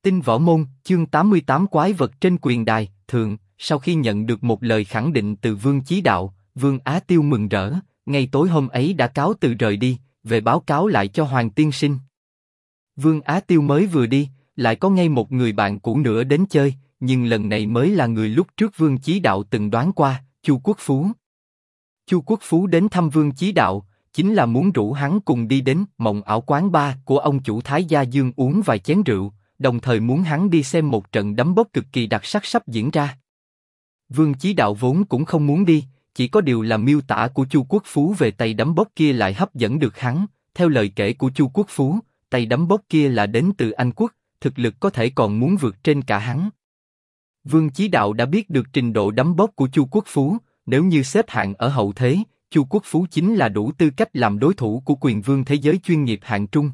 Tinh Võ Môn, chương 88 Quái vật trên quyền đài, thượng, sau khi nhận được một lời khẳng định từ Vương Chí Đạo, Vương Á Tiêu mừng rỡ, ngay tối hôm ấy đã cáo từ rời đi, về báo cáo lại cho Hoàng Tiên Sinh. Vương Á Tiêu mới vừa đi, lại có ngay một người bạn cũ nữa đến chơi, nhưng lần này mới là người lúc trước Vương Chí Đạo từng đoán qua, Chu Quốc Phú. Chu Quốc Phú đến thăm Vương Chí Đạo, chính là muốn rủ hắn cùng đi đến Mộng Ảo quán bar của ông chủ Thái Gia Dương uống vài chén rượu, đồng thời muốn hắn đi xem một trận đấm bốc cực kỳ đặc sắc sắp diễn ra. Vương Chí Đạo vốn cũng không muốn đi, chỉ có điều là miêu tả của Chu Quốc Phú về tay đấm bốc kia lại hấp dẫn được hắn. Theo lời kể của Chu Quốc Phú, tay đấm bốc kia là đến từ Anh Quốc, thực lực có thể còn muốn vượt trên cả hắn. Vương Chí Đạo đã biết được trình độ đấm bốc của Chu Quốc Phú, nếu như xếp hạng ở hậu thế, Chu Quốc Phú chính là đủ tư cách làm đối thủ của quyền vương thế giới chuyên nghiệp hạng trung.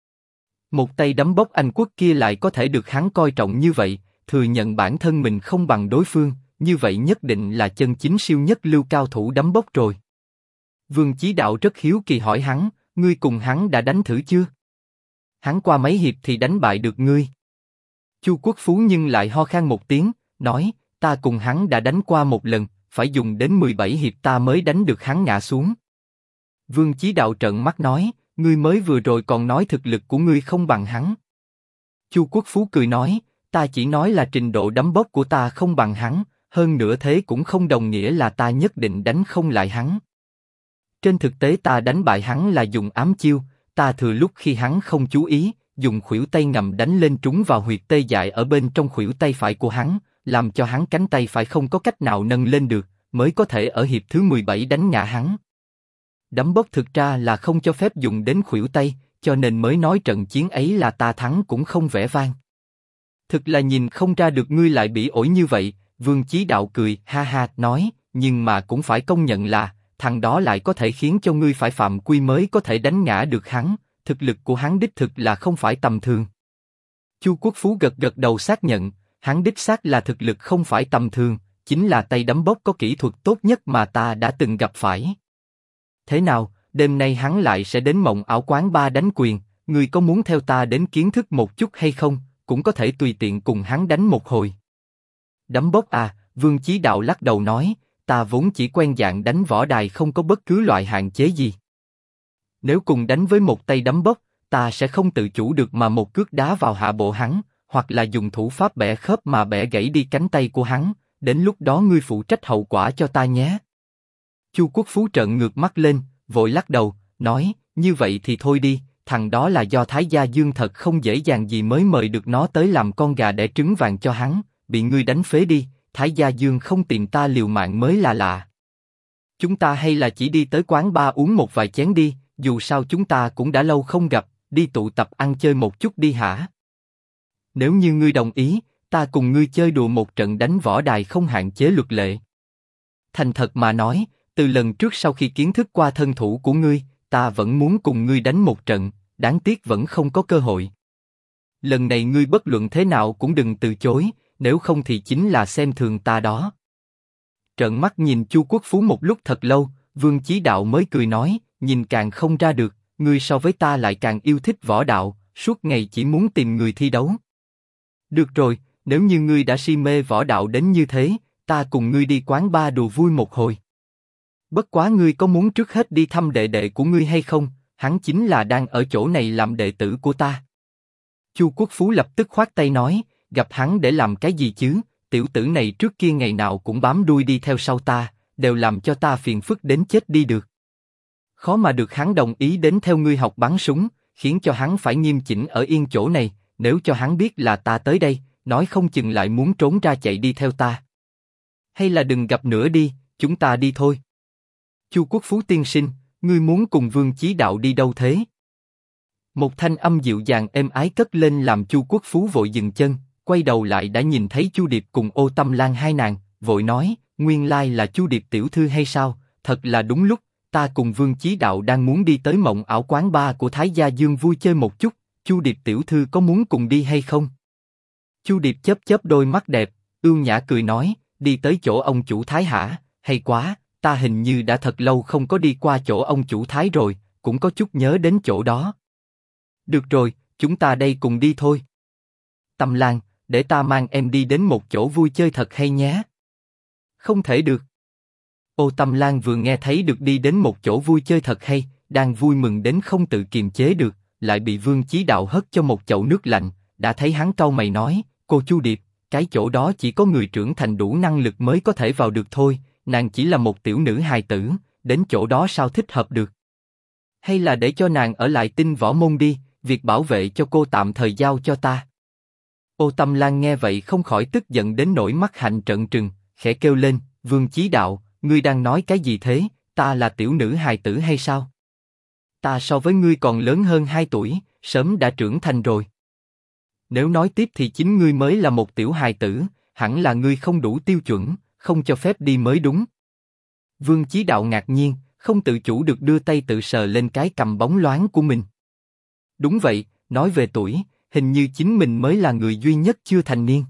Một tay đấm bốc Anh Quốc kia lại có thể được hắn coi trọng như vậy, thừa nhận bản thân mình không bằng đối phương, như vậy nhất định là chân chính siêu nhất lưu cao thủ đấm bốc rồi. Vương Chí Đạo rất hiếu kỳ hỏi hắn, ngươi cùng hắn đã đánh thử chưa? Hắn qua mấy hiệp thì đánh bại được ngươi. Chu Quốc Phú nhưng lại ho khan một tiếng, nói, ta cùng hắn đã đánh qua một lần, phải dùng đến 17 hiệp ta mới đánh được hắn ngã xuống. Vương Chí Đạo trợn mắt nói, ngươi mới vừa rồi còn nói thực lực của ngươi không bằng hắn. Chu Quốc Phú cười nói, ta chỉ nói là trình độ đấm bốc của ta không bằng hắn, hơn nữa thế cũng không đồng nghĩa là ta nhất định đánh không lại hắn. Trên thực tế ta đánh bại hắn là dùng ám chiêu, ta thừa lúc khi hắn không chú ý, dùng khuỷu tay ngầm đánh lên trúng vào huyệt tê dại ở bên trong khuỷu tay phải của hắn, làm cho hắn cánh tay phải không có cách nào nâng lên được, mới có thể ở hiệp thứ 17 đánh ngã hắn. Đấm bốc thực ra là không cho phép dùng đến khuỷu tay, cho nên mới nói trận chiến ấy là ta thắng cũng không vẻ vang. Thực là nhìn không ra được ngươi lại bị ổi như vậy. Vương Chí Đạo cười ha ha nói, nhưng mà cũng phải công nhận là thằng đó lại có thể khiến cho ngươi phải phạm quy mới có thể đánh ngã được hắn, thực lực của hắn đích thực là không phải tầm thường. Chu Quốc Phú gật gật đầu xác nhận, hắn đích xác là thực lực không phải tầm thường, chính là tay đấm bốc có kỹ thuật tốt nhất mà ta đã từng gặp phải. Thế nào, đêm nay hắn lại sẽ đến Mộng Ảo quán bar đánh quyền, ngươi có muốn theo ta đến kiến thức một chút hay không? Cũng có thể tùy tiện cùng hắn đánh một hồi. Đấm bốc à? Vương Chí Đạo lắc đầu nói, ta vốn chỉ quen dạng đánh võ đài không có bất cứ loại hạn chế gì. Nếu cùng đánh với một tay đấm bốc, ta sẽ không tự chủ được mà một cước đá vào hạ bộ hắn, hoặc là dùng thủ pháp bẻ khớp mà bẻ gãy đi cánh tay của hắn. Đến lúc đó ngươi phụ trách hậu quả cho ta nhé. Chu Quốc Phú trợn ngược mắt lên, vội lắc đầu, nói, như vậy thì thôi đi. Thằng đó là do Thái Gia Dương thật không dễ dàng gì mới mời được nó tới làm con gà đẻ trứng vàng cho hắn, bị ngươi đánh phế đi. Thái Gia Dương không tìm ta liều mạng mới là lạ. Chúng ta hay là chỉ đi tới quán bar uống một vài chén đi, dù sao chúng ta cũng đã lâu không gặp, đi tụ tập ăn chơi một chút đi hả? Nếu như ngươi đồng ý, ta cùng ngươi chơi đùa một trận đánh võ đài không hạn chế luật lệ. Thành thật mà nói, từ lần trước sau khi kiến thức qua thân thủ của ngươi, ta vẫn muốn cùng ngươi đánh một trận, đáng tiếc vẫn không có cơ hội. Lần này ngươi bất luận thế nào cũng đừng từ chối, nếu không thì chính là xem thường ta đó. Trợn mắt nhìn Chu Quốc Phú một lúc thật lâu, Vương Chí Đạo mới cười nói, nhìn càng không ra được, ngươi so với ta lại càng yêu thích võ đạo, suốt ngày chỉ muốn tìm người thi đấu. Được rồi, nếu như ngươi đã si mê võ đạo đến như thế, ta cùng ngươi đi quán bar đùa vui một hồi. Bất quá ngươi có muốn trước hết đi thăm đệ đệ của ngươi hay không? Hắn chính là đang ở chỗ này làm đệ tử của ta. Chu Quốc Phú lập tức khoát tay nói, gặp hắn để làm cái gì chứ? Tiểu tử này trước kia ngày nào cũng bám đuôi đi theo sau ta, đều làm cho ta phiền phức đến chết đi được. Khó mà được hắn đồng ý đến theo ngươi học bắn súng, khiến cho hắn phải nghiêm chỉnh ở yên chỗ này. Nếu cho hắn biết là ta tới đây, nói không chừng lại muốn trốn ra chạy đi theo ta. Hay là đừng gặp nữa đi, chúng ta đi thôi. Chu Quốc Phú tiên sinh, ngươi muốn cùng Vương Chí Đạo đi đâu thế? Một thanh âm dịu dàng êm ái cất lên làm Chu Quốc Phú vội dừng chân, quay đầu lại đã nhìn thấy Chu Điệp cùng Ô Tâm Lan hai nàng, vội nói, nguyên lai là Chu Điệp tiểu thư hay sao? Thật là đúng lúc, ta cùng Vương Chí Đạo đang muốn đi tới Mộng Ảo quán bar của Thái Gia Dương vui chơi một chút, Chu Điệp tiểu thư có muốn cùng đi hay không? Chu Điệp chớp chớp đôi mắt đẹp, ưu nhã cười nói, đi tới chỗ ông chủ Thái hả? Hay quá, ta hình như đã thật lâu không có đi qua chỗ ông chủ Thái rồi, cũng có chút nhớ đến chỗ đó. Được rồi, chúng ta đây cùng đi thôi. Tâm Lan, để ta mang em đi đến một chỗ vui chơi thật hay nhé. Không thể được. Ô Tâm Lan vừa nghe thấy được đi đến một chỗ vui chơi thật hay, đang vui mừng đến không tự kiềm chế được, lại bị Vương Chí Đạo hất cho một chậu nước lạnh. Đã thấy hắn cau mày nói, cô Chu Điệp, cái chỗ đó chỉ có người trưởng thành đủ năng lực mới có thể vào được thôi, nàng chỉ là một tiểu nữ hài tử, đến chỗ đó sao thích hợp được. Hay là để cho nàng ở lại Tinh Võ Môn đi, việc bảo vệ cho cô tạm thời giao cho ta. Ô Tâm Lan nghe vậy không khỏi tức giận đến nỗi mắt hạnh trợn trừng, khẽ kêu lên, Vương Chí Đạo, ngươi đang nói cái gì thế, ta là tiểu nữ hài tử hay sao? Ta so với ngươi còn lớn hơn 2 tuổi, sớm đã trưởng thành rồi. Nếu nói tiếp thì chính ngươi mới là một tiểu hài tử, hẳn là ngươi không đủ tiêu chuẩn, không cho phép đi mới đúng. Vương Chí Đạo ngạc nhiên, không tự chủ được đưa tay tự sờ lên cái cằm bóng loáng của mình. Đúng vậy, nói về tuổi, hình như chính mình mới là người duy nhất chưa thành niên.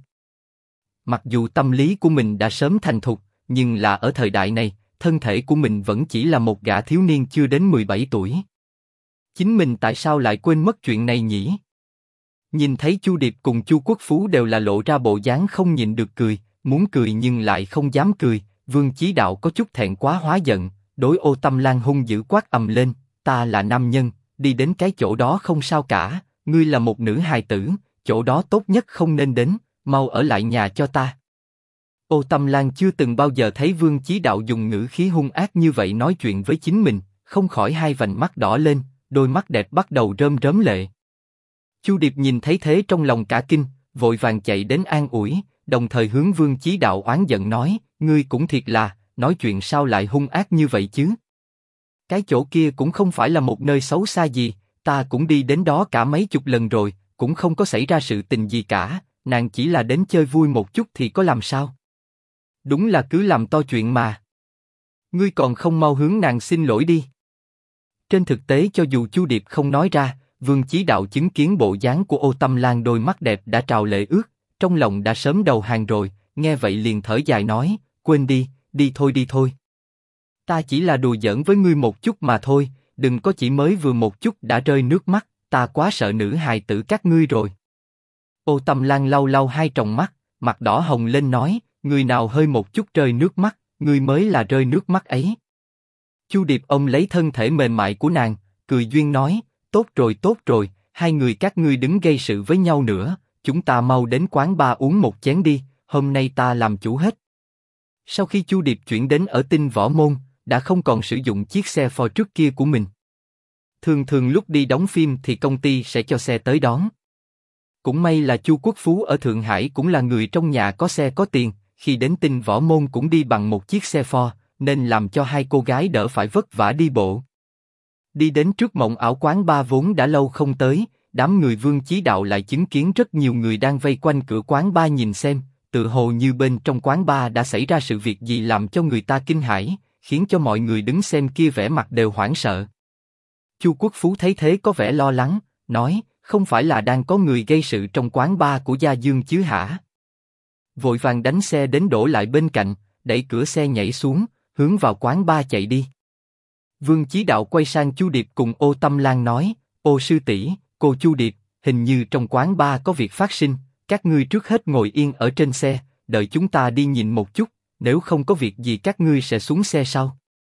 Mặc dù tâm lý của mình đã sớm thành thục, nhưng là ở thời đại này, thân thể của mình vẫn chỉ là một gã thiếu niên chưa đến 17 tuổi. Chính mình tại sao lại quên mất chuyện này nhỉ? Nhìn thấy Chu Điệp cùng Chu Quốc Phú đều là lộ ra bộ dáng không nhịn được cười, muốn cười nhưng lại không dám cười, Vương Chí Đạo có chút thẹn quá hóa giận, đối Ô Tâm Lan hung dữ quát ầm lên, ta là nam nhân, đi đến cái chỗ đó không sao cả, ngươi là một nữ hài tử, chỗ đó tốt nhất không nên đến, mau ở lại nhà cho ta. Ô Tâm Lan chưa từng bao giờ thấy Vương Chí Đạo dùng ngữ khí hung ác như vậy nói chuyện với chính mình, không khỏi hai vành mắt đỏ lên, đôi mắt đẹp bắt đầu rơm rớm lệ. Chu Điệp nhìn thấy thế trong lòng cả kinh, vội vàng chạy đến an ủi, đồng thời hướng Vương Chí Đạo oán giận nói, ngươi cũng thiệt là, nói chuyện sao lại hung ác như vậy chứ? Cái chỗ kia cũng không phải là một nơi xấu xa gì, ta cũng đi đến đó cả mấy chục lần rồi, cũng không có xảy ra sự tình gì cả, nàng chỉ là đến chơi vui một chút thì có làm sao? Đúng là cứ làm to chuyện mà. Ngươi còn không mau hướng nàng xin lỗi đi. Trên thực tế cho dù Chu Điệp không nói ra, Vương Chí Đạo chứng kiến bộ dáng của Ô Tâm Lan đôi mắt đẹp đã trào lệ ướt, trong lòng đã sớm đầu hàng rồi, nghe vậy liền thở dài nói, quên đi, đi thôi. Ta chỉ là đùa giỡn với ngươi một chút mà thôi, đừng có chỉ mới vừa một chút đã rơi nước mắt, ta quá sợ nữ hài tử các ngươi rồi. Ô Tâm Lan lau lau hai tròng mắt, mặt đỏ hồng lên nói, người nào hơi một chút rơi nước mắt, ngươi mới là rơi nước mắt ấy. Chu Điệp ôm lấy thân thể mềm mại của nàng, cười duyên nói, tốt rồi, hai người các ngươi đứng gây sự với nhau nữa, chúng ta mau đến quán bar uống một chén đi, hôm nay ta làm chủ hết. Sau khi Chu Điệp chuyển đến ở Tinh Võ Môn, đã không còn sử dụng chiếc xe Ford trước kia của mình. Thường lúc đi đóng phim thì công ty sẽ cho xe tới đón. Cũng may là Chu Quốc Phú ở Thượng Hải cũng là người trong nhà có xe có tiền, khi đến Tinh Võ Môn cũng đi bằng một chiếc xe Ford, nên làm cho hai cô gái đỡ phải vất vả đi bộ. Đi đến trước Mộng Ảo quán bar vốn đã lâu không tới, đám người Vương Chí Đạo lại chứng kiến rất nhiều người đang vây quanh cửa quán bar nhìn xem, tự hồ như bên trong quán bar đã xảy ra sự việc gì làm cho người ta kinh hãi, khiến cho mọi người đứng xem kia vẻ mặt đều hoảng sợ. Chu Quốc Phú thấy thế có vẻ lo lắng, nói, không phải là đang có người gây sự trong quán bar của Gia Dương chứ hả? Vội vàng đánh xe đến đổ lại bên cạnh, đẩy cửa xe nhảy xuống, hướng vào quán bar chạy đi. Vương Chí Đạo quay sang Chu Điệp cùng Ô Tâm Lan nói, Ô sư tỷ, cô Chu Điệp, hình như trong quán bar có việc phát sinh, các ngươi trước hết ngồi yên ở trên xe, đợi chúng ta đi nhìn một chút, nếu không có việc gì các ngươi sẽ xuống xe sau.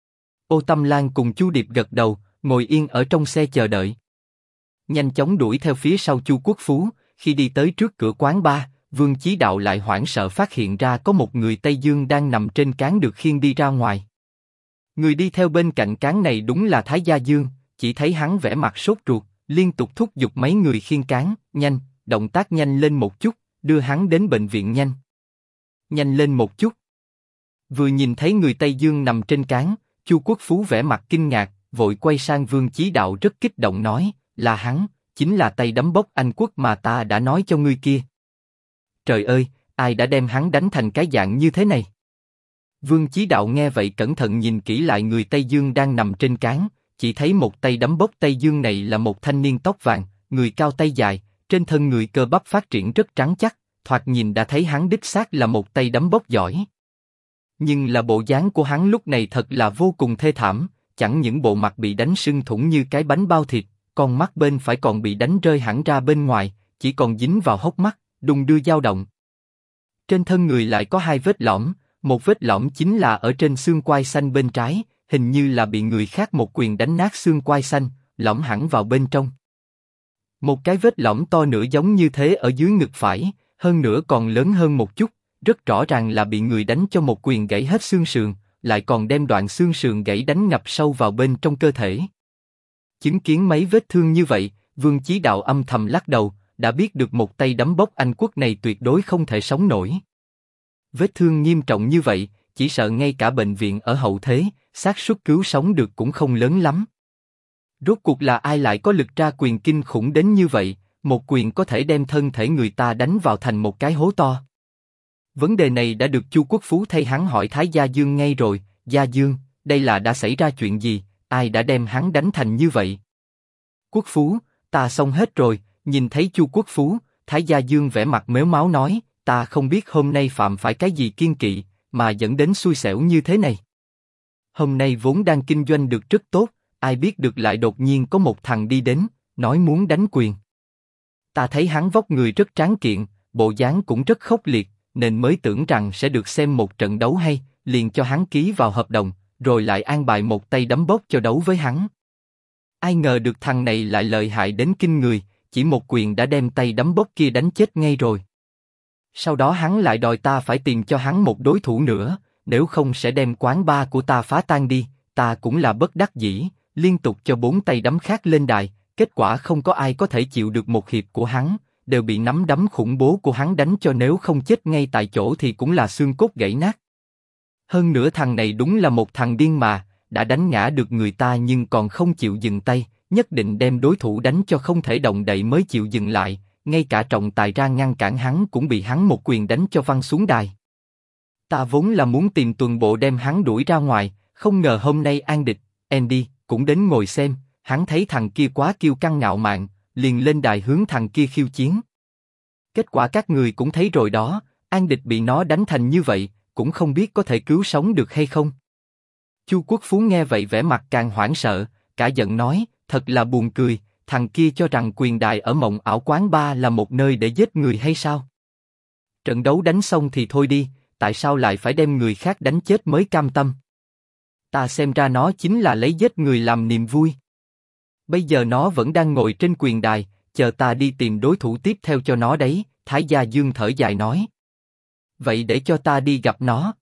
Ô Tâm Lan cùng Chu Điệp gật đầu, ngồi yên ở trong xe chờ đợi. Nhanh chóng đuổi theo phía sau Chu Quốc Phú, khi đi tới trước cửa quán bar, Vương Chí Đạo lại hoảng sợ phát hiện ra có một người Tây Dương đang nằm trên cáng được khiêng đi ra ngoài. Người đi theo bên cạnh cáng này đúng là Thái Gia Dương, chỉ thấy hắn vẻ mặt sốt ruột, liên tục thúc giục mấy người khiêng cáng, nhanh, động tác nhanh lên một chút, đưa hắn đến bệnh viện nhanh. Nhanh lên một chút. Vừa nhìn thấy người Tây Dương nằm trên cáng, Chu Quốc Phú vẻ mặt kinh ngạc, vội quay sang Vương Chí Đạo rất kích động nói, là hắn, chính là tay đấm bốc Anh Quốc mà ta đã nói cho ngươi kia. Trời ơi, ai đã đem hắn đánh thành cái dạng như thế này? Vương Chí Đạo nghe vậy cẩn thận nhìn kỹ lại người Tây Dương đang nằm trên cáng, chỉ thấy một tay đấm bốc Tây Dương này là một thanh niên tóc vàng, người cao tay dài, trên thân người cơ bắp phát triển rất trắng chắc, thoạt nhìn đã thấy hắn đích xác là một tay đấm bốc giỏi. Nhưng là bộ dáng của hắn lúc này thật là vô cùng thê thảm, chẳng những bộ mặt bị đánh sưng thủng như cái bánh bao thịt, con mắt bên phải còn bị đánh rơi hẳn ra bên ngoài, chỉ còn dính vào hốc mắt, đung đưa dao động. Trên thân người lại có hai vết lõm, một vết lõm chính là ở trên xương quai xanh bên trái, hình như là bị người khác một quyền đánh nát xương quai xanh, lõm hẳn vào bên trong. Một cái vết lõm to nữa giống như thế ở dưới ngực phải, hơn nữa còn lớn hơn một chút, rất rõ ràng là bị người đánh cho một quyền gãy hết xương sườn, lại còn đem đoạn xương sườn gãy đánh ngập sâu vào bên trong cơ thể. Chứng kiến mấy vết thương như vậy, Vương Chí Đạo âm thầm lắc đầu, đã biết được một tay đấm bốc Anh Quốc này tuyệt đối không thể sống nổi. Vết thương nghiêm trọng như vậy, chỉ sợ ngay cả bệnh viện ở hậu thế, xác suất cứu sống được cũng không lớn lắm. Rốt cuộc là ai lại có lực ra quyền kinh khủng đến như vậy, một quyền có thể đem thân thể người ta đánh vào thành một cái hố to. Vấn đề này đã được Chu Quốc Phú thay hắn hỏi Thái Gia Dương ngay rồi. Gia Dương, đây là đã xảy ra chuyện gì, ai đã đem hắn đánh thành như vậy? Quốc Phú, ta xong hết rồi. Nhìn thấy Chu Quốc Phú, Thái Gia Dương vẻ mặt mếu máo nói, ta không biết hôm nay phạm phải cái gì kiêng kỵ, mà dẫn đến xui xẻo như thế này. Hôm nay vốn đang kinh doanh được rất tốt, ai biết được lại đột nhiên có một thằng đi đến, nói muốn đánh quyền. Ta thấy hắn vóc người rất tráng kiện, bộ dáng cũng rất khốc liệt, nên mới tưởng rằng sẽ được xem một trận đấu hay, liền cho hắn ký vào hợp đồng, rồi lại an bài một tay đấm bốc cho đấu với hắn. Ai ngờ được thằng này lại lợi hại đến kinh người, chỉ một quyền đã đem tay đấm bốc kia đánh chết ngay rồi. Sau đó hắn lại đòi ta phải tìm cho hắn một đối thủ nữa, nếu không sẽ đem quán bar của ta phá tan đi. Ta cũng là bất đắc dĩ, liên tục cho 4 tay đấm khác lên đài, kết quả không có ai có thể chịu được một hiệp của hắn, đều bị nắm đấm khủng bố của hắn đánh cho nếu không chết ngay tại chỗ thì cũng là xương cốt gãy nát. Hơn nữa thằng này đúng là một thằng điên mà, đã đánh ngã được người ta nhưng còn không chịu dừng tay, nhất định đem đối thủ đánh cho không thể động đậy mới chịu dừng lại, ngay cả trọng tài ra ngăn cản hắn cũng bị hắn một quyền đánh cho văng xuống đài. Ta vốn là muốn tìm tuần bộ đem hắn đuổi ra ngoài, không ngờ hôm nay An Địch, Andy, cũng đến ngồi xem, hắn thấy thằng kia quá kiêu căng ngạo mạn, liền lên đài hướng thằng kia khiêu chiến. Kết quả các người cũng thấy rồi đó, An Địch bị nó đánh thành như vậy, cũng không biết có thể cứu sống được hay không. Chu Quốc Phú nghe vậy vẻ mặt càng hoảng sợ, cả giận nói, thật là buồn cười, thằng kia cho rằng quyền đài ở Mộng Ảo Quán Bar là một nơi để giết người hay sao? Trận đấu đánh xong thì thôi đi, tại sao lại phải đem người khác đánh chết mới cam tâm? Ta xem ra nó chính là lấy giết người làm niềm vui. Bây giờ nó vẫn đang ngồi trên quyền đài, chờ ta đi tìm đối thủ tiếp theo cho nó đấy. Thái Gia Dương thở dài nói. Vậy để cho ta đi gặp nó.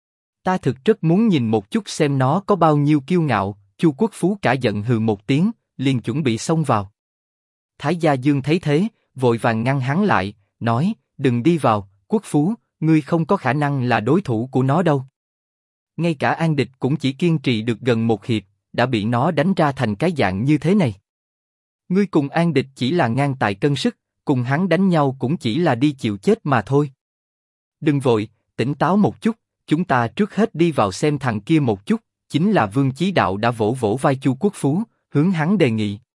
Ta thực rất muốn nhìn một chút xem nó có bao nhiêu kiêu ngạo. Chu Quốc Phú cả giận hừ một tiếng, liền chuẩn bị xông vào. Thái Gia Dương thấy thế, vội vàng ngăn hắn lại, nói, đừng đi vào, Quốc Phú, ngươi không có khả năng là đối thủ của nó đâu. Ngay cả An Địch cũng chỉ kiên trì được gần một hiệp, đã bị nó đánh ra thành cái dạng như thế này. Ngươi cùng An Địch chỉ là ngang tài cân sức, cùng hắn đánh nhau cũng chỉ là đi chịu chết mà thôi. Đừng vội, tỉnh táo một chút, chúng ta trước hết đi vào xem thằng kia một chút. Chính là Vương Chí Đạo đã vỗ vỗ vai Chu Quốc Phú, hướng hắn đề nghị.